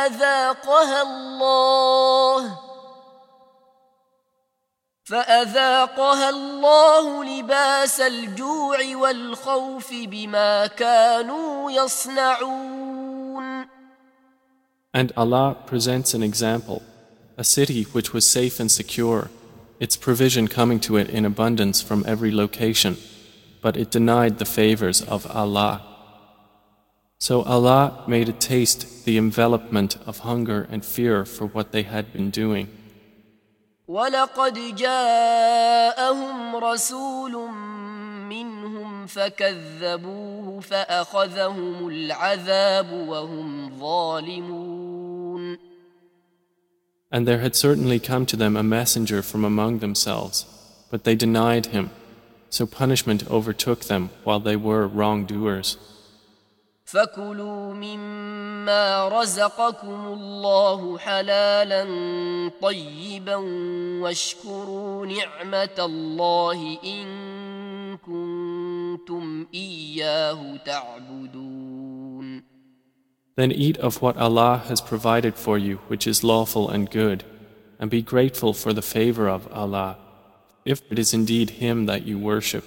فأذاقها الله لباس الجوع والخوف بما كانوا يصنعون. And Allah presents an example, a city which was safe and secure, its provision coming to it in abundance from every location, but it denied the favors of Allah. So Allah made it taste the envelopment of hunger and fear for what they had been doing. وَلَقَدْ جَاءَهُمْ رَسُولٌ مِّنْهُمْ فَكَذَّبُوهُ فَأَخَذَهُمُ الْعَذَابُ وَهُمْ ظَالِمُونَ. And there had certainly come to them a messenger from among themselves, but they denied him, so punishment overtook them while they were wrongdoers. فَكُلُوا مِمَّا رَزَقَكُمُ اللَّهُ حَلَالًا طَيِّبًا وَاشْكُرُوا نِعْمَةَ اللَّهِ إِن كُنتُمْ إِيَّاهُ تَعْبُدُونَ. Then eat of what Allah has provided for you, which is lawful and good, and be grateful for the favor of Allah, if it is indeed Him that you worship.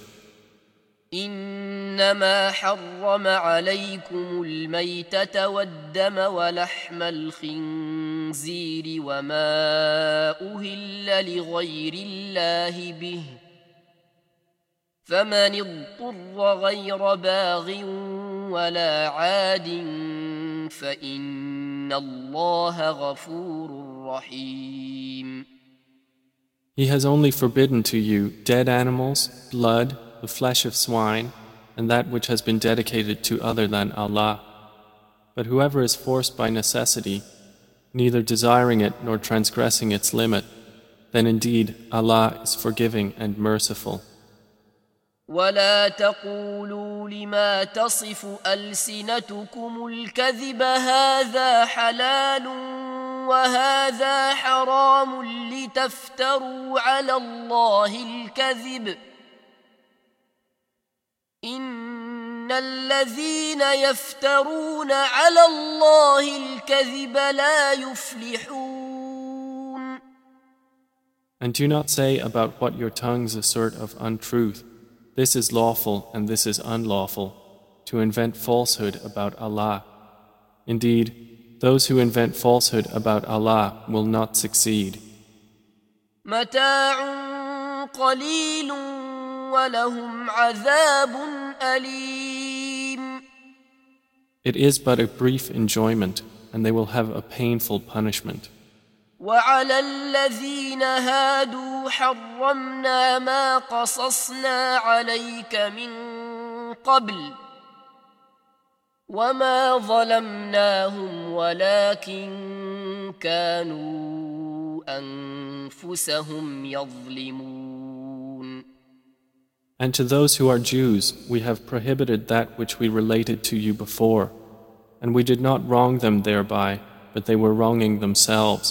إنما حرم عليكم الميتة والدم ولحم الخنزير وما أهل لغير الله به فمن اضطر غير باغ ولا عاد فإن الله غفور رحيم. He has only forbidden to you dead animals, blood, the flesh of swine, and that which has been dedicated to other than Allah. But whoever is forced by necessity, neither desiring it nor transgressing its limit, then indeed Allah is forgiving and merciful. ولا تقولوا لما تصف ألسنتكم الكذب هذا حلال وهذا حرام لتفتروا على الله الكذب إن الذين يفترون على الله الكذب لا يفلحون. And do not say about what your tongues assert of untruth, this is lawful and this is unlawful, to invent falsehood about Allah. Indeed, those who invent falsehood about Allah will not succeed. متاع قليل ولهم عذاب أليم. It is but a brief enjoyment, and they will have a painful punishment. وعلى الذين هادوا حرمنا ما قصصنا عليك من قبل وما ظلمناهم ولكن كانوا أنفسهم يظلمون. And to those who are Jews, we have prohibited that which we related to you before, and we did not wrong them thereby, but they were wronging themselves.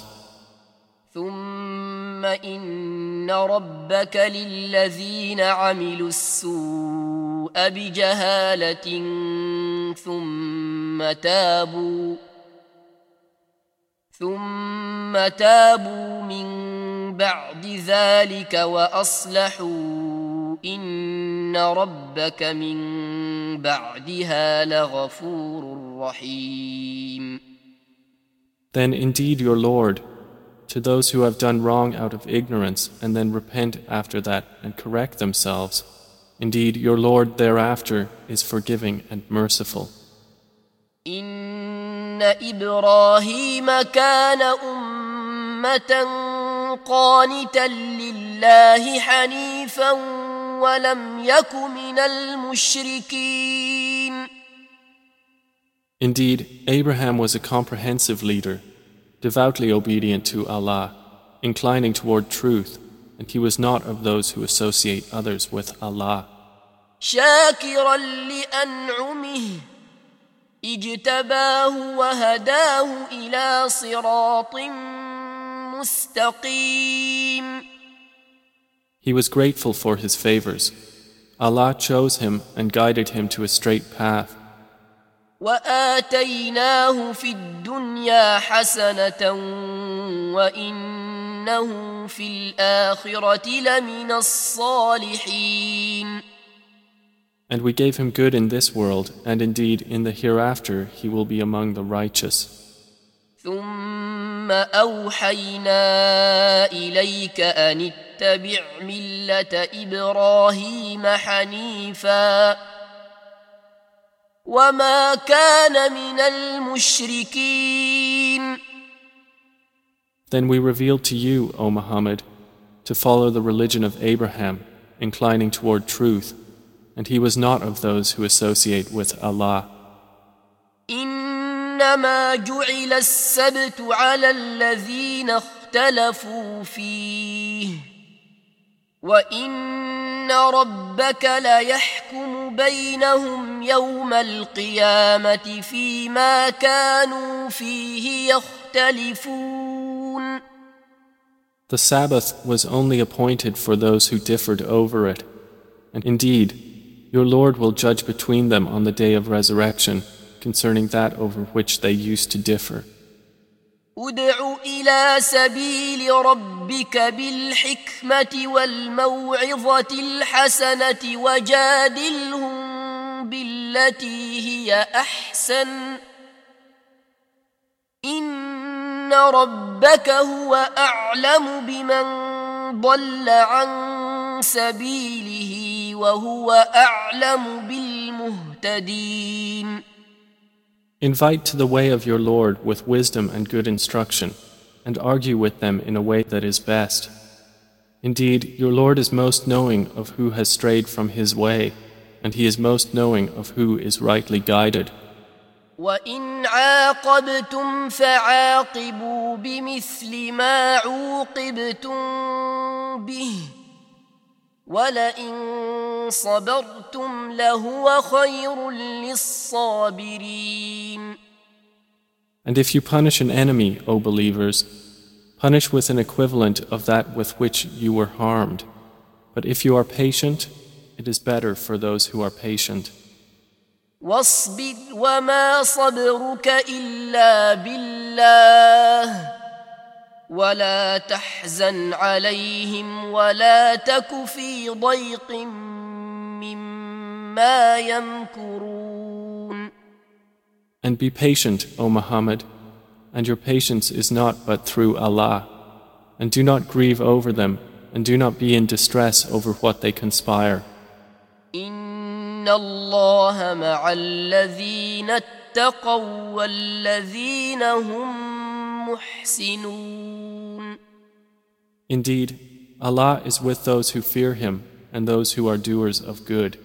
ثم إن ربك للذين عملوا السوء بجهالة ثم تابوا من بعد ذلك وأصلحوا إن ربك من بعدها لغفور رحيم. Then indeed your Lord, to those who have done wrong out of ignorance and then repent after that and correct themselves, indeed your Lord thereafter is forgiving and merciful. إن إبراهيم كان أمة قانتا لله حنيفا ولم يك من المشركين. Indeed, Abraham was a comprehensive leader, devoutly obedient to Allah, inclining toward truth, and he was not of those who associate others with Allah. شاكرا لأنعمه اجتباه وهداه إلى صراط مستقيم. He was grateful for his favors. Allah chose him and guided him to a straight path. وآتيناه في الدنيا حسنة وإنه في الآخرة لمن الصالحين. And we gave him good in this world, and indeed in the hereafter he will be among the righteous. ثم أوحينا إليك أن اتبع ملة إبراهيم حنيفا وما كان من المشركين. Then we revealed to you, O Muhammad, to follow the religion of Abraham, inclining toward truth, and he was not of those who associate with Allah. إنما جعل السبت على الذين اختلفوا فيه وإن ربك ليحكم بينهم يوم القيامة فيما كانوا فيه يختلفون. The Sabbath was only appointed for those who differed over it, and indeed, your Lord will judge between them on the day of resurrection concerning that over which they used to differ. ادع إلى سبيل ربك بالحكمة والموعظة الحسنة وجادلهم بالتي هي أحسن إن ربك هو أعلم بمن ضل عن سبيله وهو أعلم بالمهتدين. Invite to the way of your Lord with wisdom and good instruction, and argue with them in a way that is best. Indeed, your Lord is most knowing of who has strayed from his way, and he is most knowing of who is rightly guided. وَإِنْ عَاقَبْتُمْ فَعَاقِبُوا بِمِثْلِ مَا عُوقِبْتُمْ بِهِ وَلَئِنْ صَبَرْتُمْ لَهُوَ خَيْرٌ لِلصَّابِرِينَ. And if you punish an enemy, O believers, punish with an equivalent of that with which you were harmed. But if you are patient, it is better for those who are patient. واصبر وما صبرك إلا بالله ولا تحزن عليهم ولا تك في ضيق مما يمكرون. And be patient, O Muhammad, and your patience is not but through Allah. And do not grieve over them, and do not be in distress over what they conspire. إن الله مع الذين اتقوا والذين هم محسنون. Indeed, Allah is with those who fear Him and those who are doers of good.